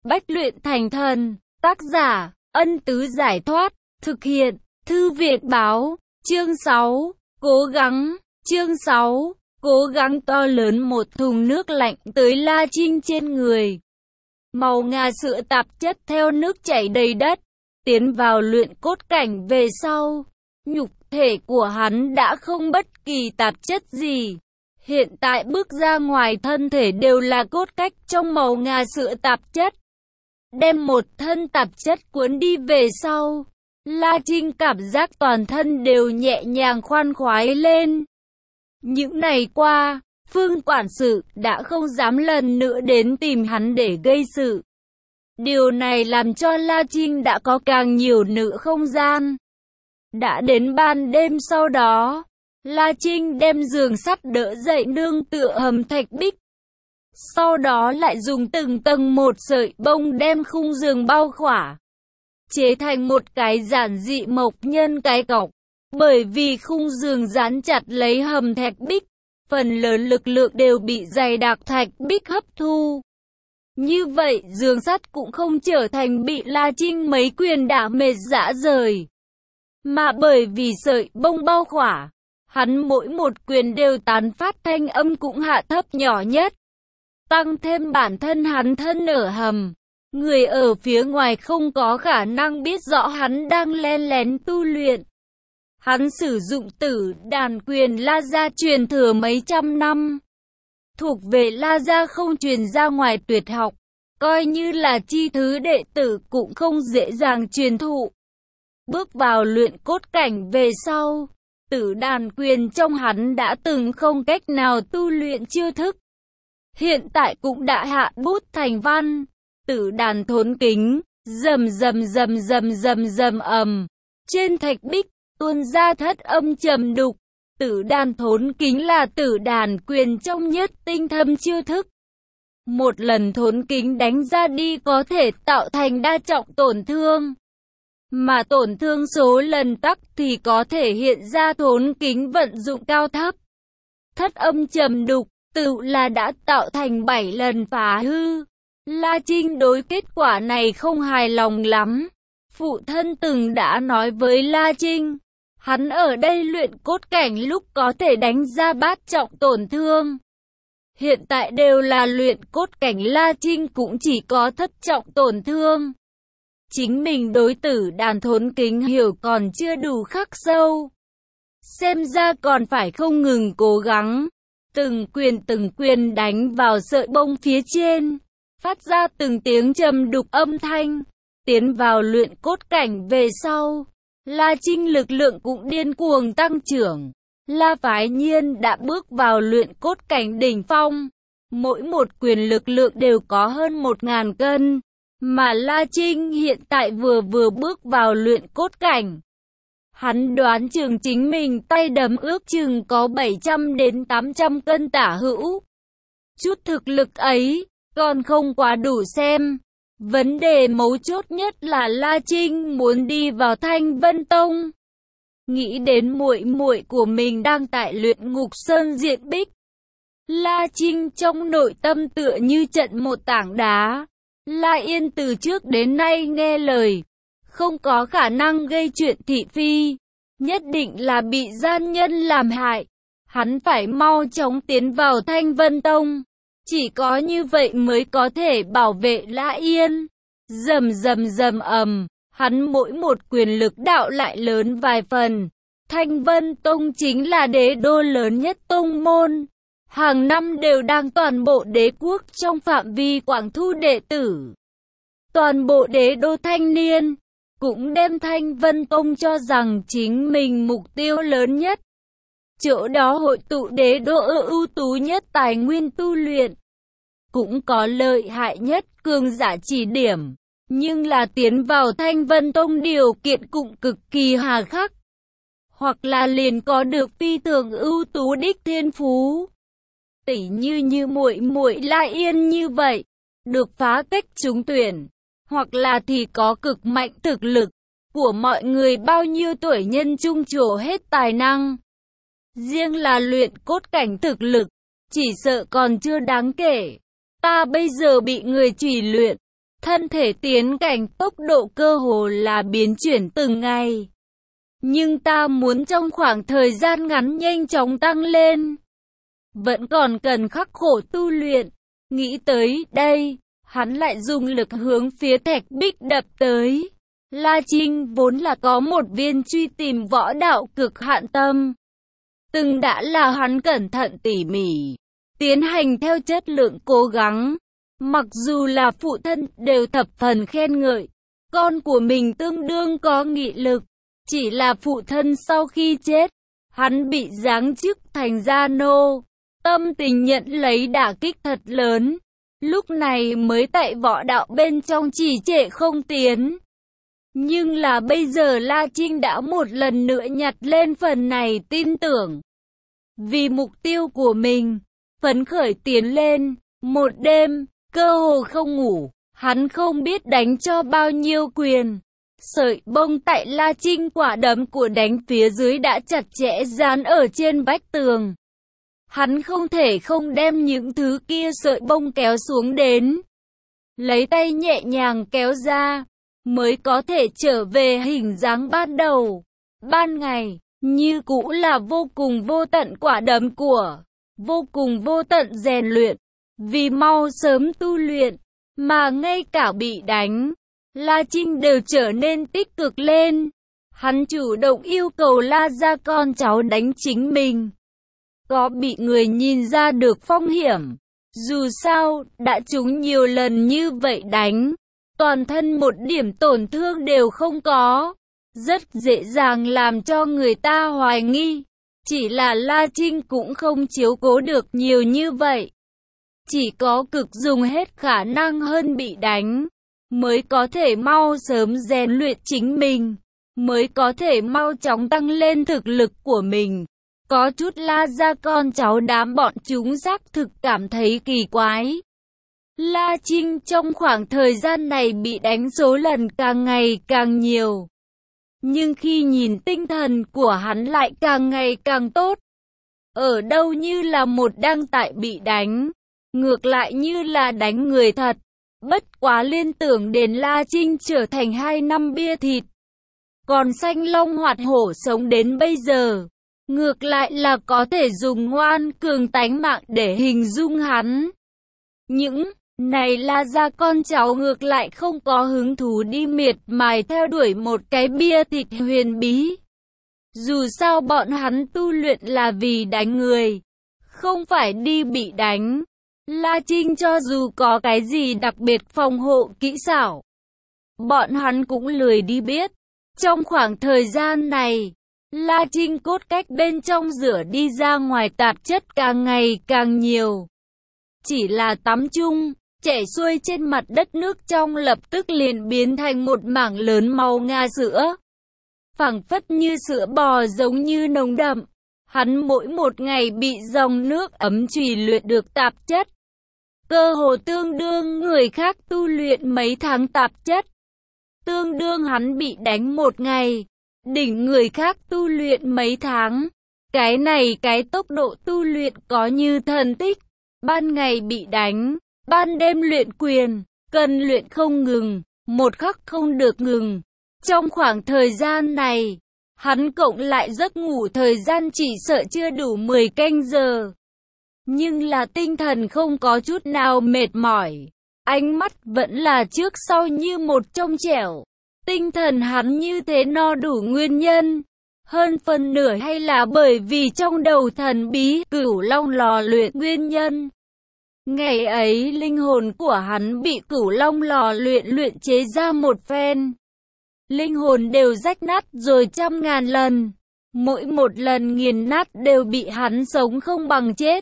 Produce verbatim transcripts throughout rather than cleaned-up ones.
Bách luyện thành thần. Tác giả, Ân Tứ Giải Thoát. Thực hiện, Thư Viện Báo. Chương sáu. Cố gắng. Chương sáu. Cố gắng. To lớn một thùng nước lạnh tới La Trinh trên người. Màu ngà sữa tạp chất theo nước chảy đầy đất. Tiến vào luyện cốt cảnh về sau, nhục thể của hắn đã không bất kỳ tạp chất gì. Hiện tại bước ra ngoài thân thể đều là cốt cách trong màu ngà sữa tạp chất. Đem một thân tạp chất cuốn đi về sau, La Trinh cảm giác toàn thân đều nhẹ nhàng khoan khoái lên. Những ngày qua, Phương quản sự đã không dám lần nữa đến tìm hắn để gây sự. Điều này làm cho La Trinh đã có càng nhiều nữ không gian. Đã đến ban đêm sau đó, La Trinh đem giường sắt đỡ dậy nương tựa hầm thạch bích. Sau đó lại dùng từng tầng một sợi bông đem khung giường bao khỏa, chế thành một cái giản dị mộc nhân cái cọc. Bởi vì khung giường dán chặt lấy hầm thạch bích, phần lớn lực lượng đều bị dày đặc thạch bích hấp thu. Như vậy giường sắt cũng không trở thành bị La Trinh mấy quyền đả mệt rã rời, mà bởi vì sợi bông bao khỏa, hắn mỗi một quyền đều tán phát thanh âm cũng hạ thấp nhỏ nhất. Tăng thêm bản thân hắn thân ở hầm, người ở phía ngoài không có khả năng biết rõ hắn đang len lén tu luyện. Hắn sử dụng tử đàn quyền La Gia truyền thừa mấy trăm năm, thuộc về La Gia không truyền ra ngoài tuyệt học, coi như là chi thứ đệ tử cũng không dễ dàng truyền thụ. Bước vào luyện cốt cảnh về sau, tử đàn quyền trong hắn đã từng không cách nào tu luyện chiêu thức. Hiện tại cũng đã hạ bút thành văn. Tử đàn thốn kính, rầm rầm rầm rầm rầm rầm ầm, trên thạch bích tuôn ra thất âm trầm đục. Tử đàn thốn kính là tử đàn quyền trong nhất tinh thâm chiêu thức. Một lần thốn kính đánh ra đi có thể tạo thành đa trọng tổn thương, mà tổn thương số lần tắc thì có thể hiện ra thốn kính vận dụng cao thấp. Thất âm trầm đục tự là đã tạo thành bảy lần phá hư. La Trinh đối kết quả này không hài lòng lắm. Phụ thân từng đã nói với La Trinh, hắn ở đây luyện cốt cảnh lúc có thể đánh ra bát trọng tổn thương. Hiện tại đều là luyện cốt cảnh, La Trinh cũng chỉ có thất trọng tổn thương. Chính mình đối tử đàn thốn kính hiểu còn chưa đủ khắc sâu, xem ra còn phải không ngừng cố gắng. Từng quyền từng quyền đánh vào sợi bông phía trên, phát ra từng tiếng trầm đục âm thanh. Tiến vào luyện cốt cảnh về sau, La Trinh lực lượng cũng điên cuồng tăng trưởng. La Phái Nhiên đã bước vào luyện cốt cảnh đỉnh phong. Mỗi một quyền lực lượng đều có hơn một ngàn cân. Mà La Trinh hiện tại vừa vừa bước vào luyện cốt cảnh. Hắn đoán chừng chính mình tay đấm ước chừng có bảy trăm đến tám trăm cân tả hữu. Chút thực lực ấy còn không quá đủ xem. Vấn đề mấu chốt nhất là La Trinh muốn đi vào Thanh Vân Tông. Nghĩ đến muội muội của mình đang tại luyện ngục sơn diện bích, La Trinh trong nội tâm tựa như trận một tảng đá. La Yên từ trước đến nay nghe lời, không có khả năng gây chuyện thị phi, nhất định là bị gian nhân làm hại. Hắn phải mau chóng tiến vào Thanh Vân Tông, chỉ có như vậy mới có thể bảo vệ La Yên. Rầm rầm rầm ầm, hắn mỗi một quyền lực đạo lại lớn vài phần. Thanh Vân Tông chính là đế đô lớn nhất tông môn, hàng năm đều đang toàn bộ đế quốc trong phạm vi quảng thu đệ tử. Toàn bộ đế đô thanh niên cũng đem Thanh Vân Tông cho rằng chính mình mục tiêu lớn nhất. Chỗ đó hội tụ đế đô ưu tú nhất tài nguyên tu luyện, cũng có lợi hại nhất cường giả chỉ điểm. Nhưng là tiến vào Thanh Vân Tông điều kiện cũng cực kỳ hà khắc, hoặc là liền có được phi thường ưu tú đích thiên phú. Tỉ như như muội muội La Yên như vậy, được phá cách trúng tuyển, hoặc là thì có cực mạnh thực lực của mọi người bao nhiêu tuổi nhân trung trổ hết tài năng. Riêng là luyện cốt cảnh thực lực, chỉ sợ còn chưa đáng kể. Ta bây giờ bị người trì luyện, thân thể tiến cảnh tốc độ cơ hồ là biến chuyển từng ngày. Nhưng ta muốn trong khoảng thời gian ngắn nhanh chóng tăng lên, vẫn còn cần khắc khổ tu luyện. Nghĩ tới đây, hắn lại dùng lực hướng phía thạch bích đập tới. La Trinh vốn là có một viên truy tìm võ đạo cực hạn tâm. Từng đã là hắn cẩn thận tỉ mỉ, tiến hành theo chất lượng cố gắng. Mặc dù là phụ thân đều thập phần khen ngợi, con của mình tương đương có nghị lực. Chỉ là phụ thân sau khi chết, hắn bị giáng chức thành gia nô. Tâm tình nhận lấy đả kích thật lớn. Lúc này mới tại võ đạo bên trong trì trệ không tiến. Nhưng là bây giờ La Trinh đã một lần nữa nhặt lên phần này tin tưởng. Vì mục tiêu của mình, phấn khởi tiến lên. Một đêm, cơ hồ không ngủ, hắn không biết đánh cho bao nhiêu quyền. Sợi bông tại La Trinh quả đấm của đánh phía dưới đã chặt chẽ dán ở trên vách tường. Hắn không thể không đem những thứ kia sợi bông kéo xuống đến. Lấy tay nhẹ nhàng kéo ra, mới có thể trở về hình dáng ban đầu. Ban ngày, như cũ là vô cùng vô tận quả đấm của, vô cùng vô tận rèn luyện. Vì mau sớm tu luyện, mà ngay cả bị đánh, La Trinh đều trở nên tích cực lên. Hắn chủ động yêu cầu La gia con cháu đánh chính mình. Có bị người nhìn ra được phong hiểm. Dù sao, đã trúng nhiều lần như vậy đánh, toàn thân một điểm tổn thương đều không có. Rất dễ dàng làm cho người ta hoài nghi. Chỉ là La Trinh cũng không chiếu cố được nhiều như vậy. Chỉ có cực dùng hết khả năng hơn bị đánh, mới có thể mau sớm rèn luyện chính mình, mới có thể mau chóng tăng lên thực lực của mình. Có chút La gia con cháu đám bọn chúng xác thực cảm thấy kỳ quái. La Trinh trong khoảng thời gian này bị đánh số lần càng ngày càng nhiều. Nhưng khi nhìn tinh thần của hắn lại càng ngày càng tốt. Ở đâu như là một đang tại bị đánh, ngược lại như là đánh người thật. Bất quá liên tưởng đến La Trinh trở thành hai năm bia thịt, còn Sanh Long Hoạt Hổ sống đến bây giờ, ngược lại là có thể dùng ngoan cường tánh mạng để hình dung hắn. Những này La gia con cháu ngược lại không có hứng thú đi miệt mài theo đuổi một cái bia thịt huyền bí. Dù sao bọn hắn tu luyện là vì đánh người, không phải đi bị đánh. La Trinh cho dù có cái gì đặc biệt phòng hộ kỹ xảo, bọn hắn cũng lười đi biết. Trong khoảng thời gian này, La Trinh cốt cách bên trong rửa đi ra ngoài tạp chất càng ngày càng nhiều. Chỉ là tắm chung, chảy xuôi trên mặt đất nước trong lập tức liền biến thành một mảng lớn màu ngà sữa. Phảng phất như sữa bò giống như nồng đậm. Hắn mỗi một ngày bị dòng nước ấm trì luyện được tạp chất. Cơ hồ tương đương người khác tu luyện mấy tháng tạp chất. Tương đương hắn bị đánh một ngày, đỉnh người khác tu luyện mấy tháng. Cái này cái tốc độ tu luyện có như thần tích. Ban ngày bị đánh, ban đêm luyện quyền, cần luyện không ngừng, một khắc không được ngừng. Trong khoảng thời gian này, hắn cộng lại giấc ngủ thời gian chỉ sợ chưa đủ mười canh giờ. Nhưng là tinh thần không có chút nào mệt mỏi. Ánh mắt vẫn là trước sau như một trong trẻo. Tinh thần hắn như thế no đủ nguyên nhân. Hơn phần nửa hay là bởi vì trong đầu thần bí Cửu Long lò luyện nguyên nhân. Ngày ấy linh hồn của hắn bị Cửu Long lò luyện luyện chế ra một phen. Linh hồn đều rách nát rồi trăm ngàn lần. Mỗi một lần nghiền nát đều bị hắn sống không bằng chết.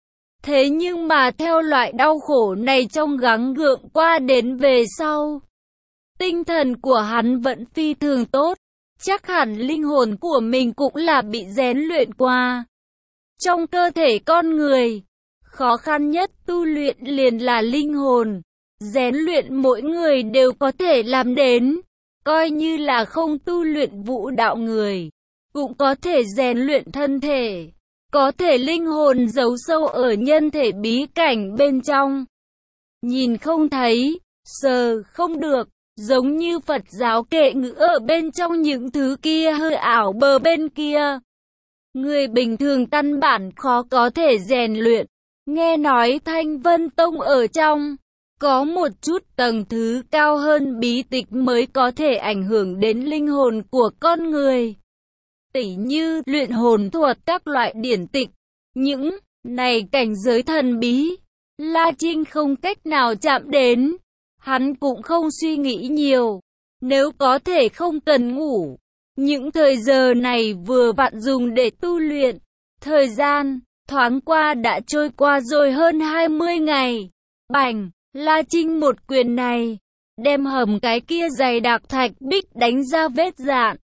Thế nhưng mà theo loại đau khổ này trong gắng gượng qua đến về sau, tinh thần của hắn vẫn phi thường tốt. Chắc hẳn linh hồn của mình cũng là bị rèn luyện qua. Trong cơ thể con người, khó khăn nhất tu luyện liền là linh hồn. Rèn luyện mỗi người đều có thể làm đến. Coi như là không tu luyện vũ đạo người, cũng có thể rèn luyện thân thể. Có thể linh hồn giấu sâu ở nhân thể bí cảnh bên trong, nhìn không thấy, Sờ không được, giống như Phật giáo kệ ngữ ở bên trong những thứ kia hơi ảo bờ bên kia. Người bình thường căn bản khó có thể rèn luyện. Nghe nói Thanh Vân Tông ở trong có một chút tầng thứ cao hơn bí tịch mới có thể ảnh hưởng đến linh hồn của con người. Tỉ như luyện hồn thuật các loại điển tịch. Những này cảnh giới thần bí, La Trinh không cách nào chạm đến. Hắn cũng không suy nghĩ nhiều. Nếu có thể không cần ngủ, những thời giờ này vừa vặn dùng để tu luyện. Thời gian thoáng qua đã trôi qua rồi hơn hai mươi ngày. Bành, La Trinh một quyền này, đem hầm cái kia dày đặc thạch bích đánh ra vết dạn.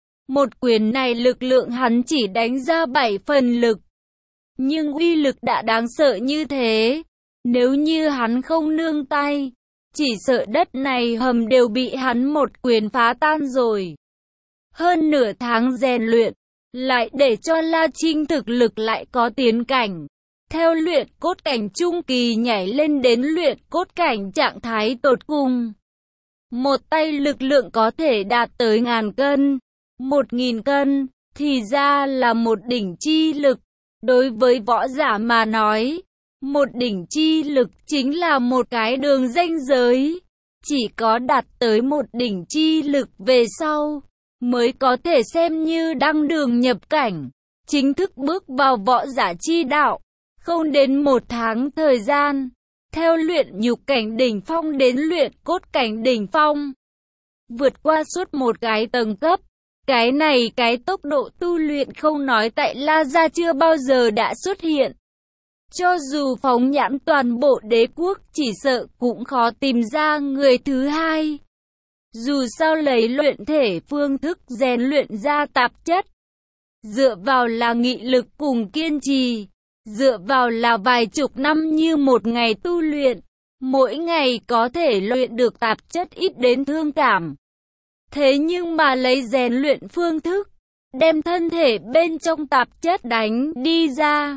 Một quyền này lực lượng hắn chỉ đánh ra bảy phần lực. Nhưng uy lực đã đáng sợ như thế. Nếu như hắn không nương tay, chỉ sợ đất này hầm đều bị hắn một quyền phá tan rồi. Hơn nửa tháng rèn luyện, lại để cho La Trinh thực lực lại có tiến cảnh. Theo luyện cốt cảnh trung kỳ nhảy lên đến luyện cốt cảnh trạng thái tột cùng. Một tay lực lượng có thể đạt tới ngàn cân, một nghìn cân, thì ra là một đỉnh chi lực. Đối với võ giả mà nói, một đỉnh chi lực chính là một cái đường ranh giới. Chỉ có đạt tới một đỉnh chi lực về sau, mới có thể xem như đăng đường nhập cảnh, chính thức bước vào võ giả chi đạo. Không đến một tháng thời gian, theo luyện nhục cảnh đỉnh phong đến luyện cốt cảnh đỉnh phong, vượt qua suốt một cái tầng cấp. Cái này cái tốc độ tu luyện không nói tại La Gia chưa bao giờ đã xuất hiện. Cho dù phóng nhãn toàn bộ đế quốc chỉ sợ cũng khó tìm ra người thứ hai. Dù sao lấy luyện thể phương thức rèn luyện ra tạp chất, dựa vào là nghị lực cùng kiên trì, dựa vào là vài chục năm như một ngày tu luyện, mỗi ngày có thể luyện được tạp chất ít đến thương cảm. Thế nhưng mà lấy rèn luyện phương thức, đem thân thể bên trong tạp chất đánh đi ra.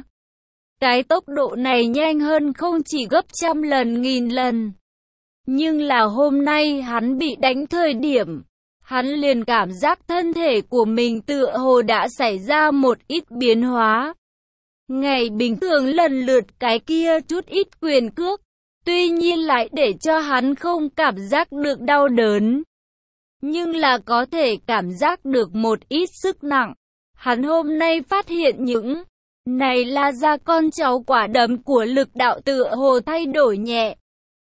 Cái tốc độ này nhanh hơn không chỉ gấp trăm lần nghìn lần. Nhưng là hôm nay hắn bị đánh thời điểm, hắn liền cảm giác thân thể của mình tựa hồ đã xảy ra một ít biến hóa. Ngày bình thường lần lượt cái kia chút ít quyền cước, tuy nhiên lại để cho hắn không cảm giác được đau đớn, nhưng là có thể cảm giác được một ít sức nặng. Hắn hôm nay phát hiện những này là ra con cháu quả đấm của lực đạo tựa hồ thay đổi nhẹ.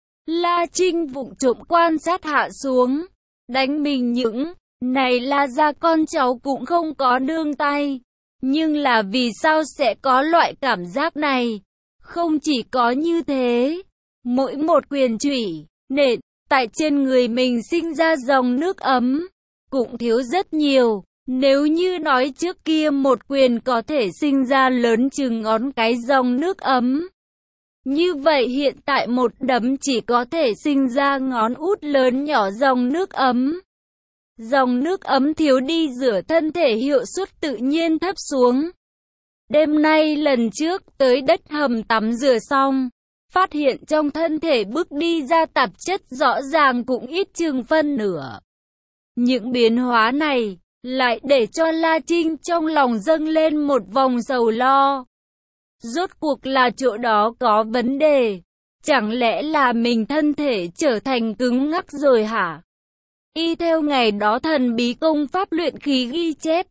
La Trinh vụng trộm quan sát hạ xuống, đánh mình những này là ra con cháu cũng không có nương tay. Nhưng là vì sao sẽ có loại cảm giác này? Không chỉ có như thế, mỗi một quyền chủy, nện, tại trên người mình sinh ra dòng nước ấm, cũng thiếu rất nhiều. Nếu như nói trước kia một quyền có thể sinh ra lớn chừng ngón cái dòng nước ấm, như vậy hiện tại một đấm chỉ có thể sinh ra ngón út lớn nhỏ dòng nước ấm. Dòng nước ấm thiếu đi rửa thân thể hiệu suất tự nhiên thấp xuống. Đêm nay lần trước tới đất hầm tắm rửa xong, phát hiện trong thân thể bước đi ra tạp chất rõ ràng cũng ít chừng phân nửa. Những biến hóa này lại để cho La Trinh trong lòng dâng lên một vòng sầu lo. Rốt cuộc là chỗ đó có vấn đề. Chẳng lẽ là mình thân thể trở thành cứng ngắc rồi hả? Y theo ngày đó thần bí công pháp luyện khí ghi chép,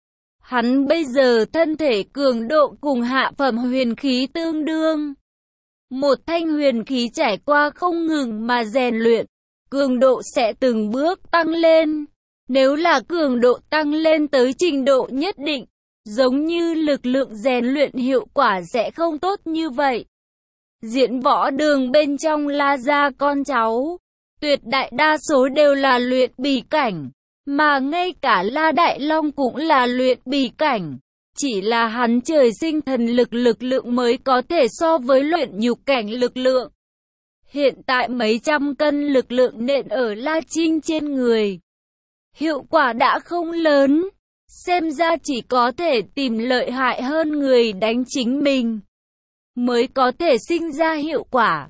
hắn bây giờ thân thể cường độ cùng hạ phẩm huyền khí tương đương. Một thanh huyền khí trải qua không ngừng mà rèn luyện, cường độ sẽ từng bước tăng lên. Nếu là cường độ tăng lên tới trình độ nhất định, giống như lực lượng rèn luyện hiệu quả sẽ không tốt như vậy. Diễn võ đường bên trong La Gia con cháu, tuyệt đại đa số đều là luyện bì cảnh, mà ngay cả La Đại Long cũng là luyện bì cảnh. Chỉ là hắn trời sinh thần lực lực lượng mới có thể so với luyện nhục cảnh lực lượng. Hiện tại mấy trăm cân lực lượng nện ở La Trinh trên người, hiệu quả đã không lớn, xem ra chỉ có thể tìm lợi hại hơn người đánh chính mình, mới có thể sinh ra hiệu quả.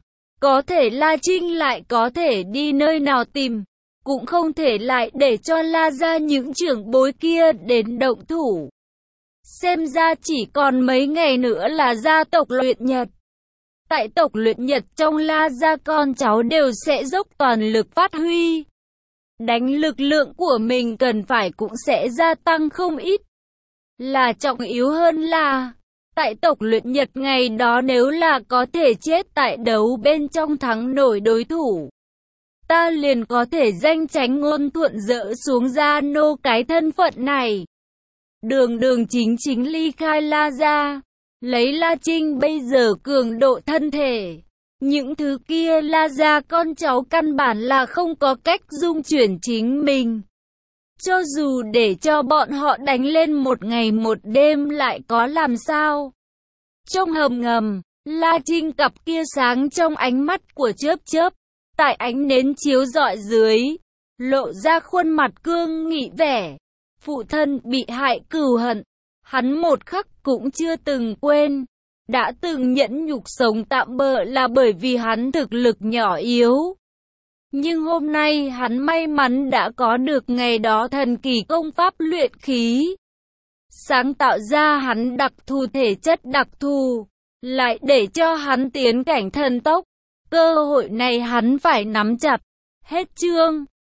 Có thể La Trinh lại có thể đi nơi nào tìm, cũng không thể lại để cho La gia những trưởng bối kia đến động thủ. Xem ra chỉ còn mấy ngày nữa là gia tộc Luyện Nhật. Tại tộc Luyện Nhật trong La gia con cháu đều sẽ dốc toàn lực phát huy. Đánh lực lượng của mình cần phải cũng sẽ gia tăng không ít. Là trọng yếu hơn là, tại tộc Luyện Nhật ngày đó nếu là có thể chết tại đấu bên trong thắng nổi đối thủ, ta liền có thể danh chánh ngôn thuận dỡ xuống gia nô cái thân phận này. Đường đường chính chính ly khai La gia, lấy La Trinh bây giờ cường độ thân thể. Những thứ kia La gia con cháu căn bản là không có cách dung chuyển chính mình. Cho dù để cho bọn họ đánh lên một ngày một đêm lại có làm sao. Trong hầm ngầm, La Trinh cặp kia sáng trong ánh mắt của chớp chớp. Tại ánh nến chiếu rọi dưới, lộ ra khuôn mặt cương nghị vẻ. Phụ thân bị hại cừu hận, hắn một khắc cũng chưa từng quên. Đã từng nhẫn nhục sống tạm bợ là bởi vì hắn thực lực nhỏ yếu. Nhưng hôm nay hắn may mắn đã có được ngày đó thần kỳ công pháp luyện khí. Sáng tạo ra hắn đặc thù thể chất đặc thù, lại để cho hắn tiến cảnh thần tốc. Cơ hội này hắn phải nắm chặt. Hết chương.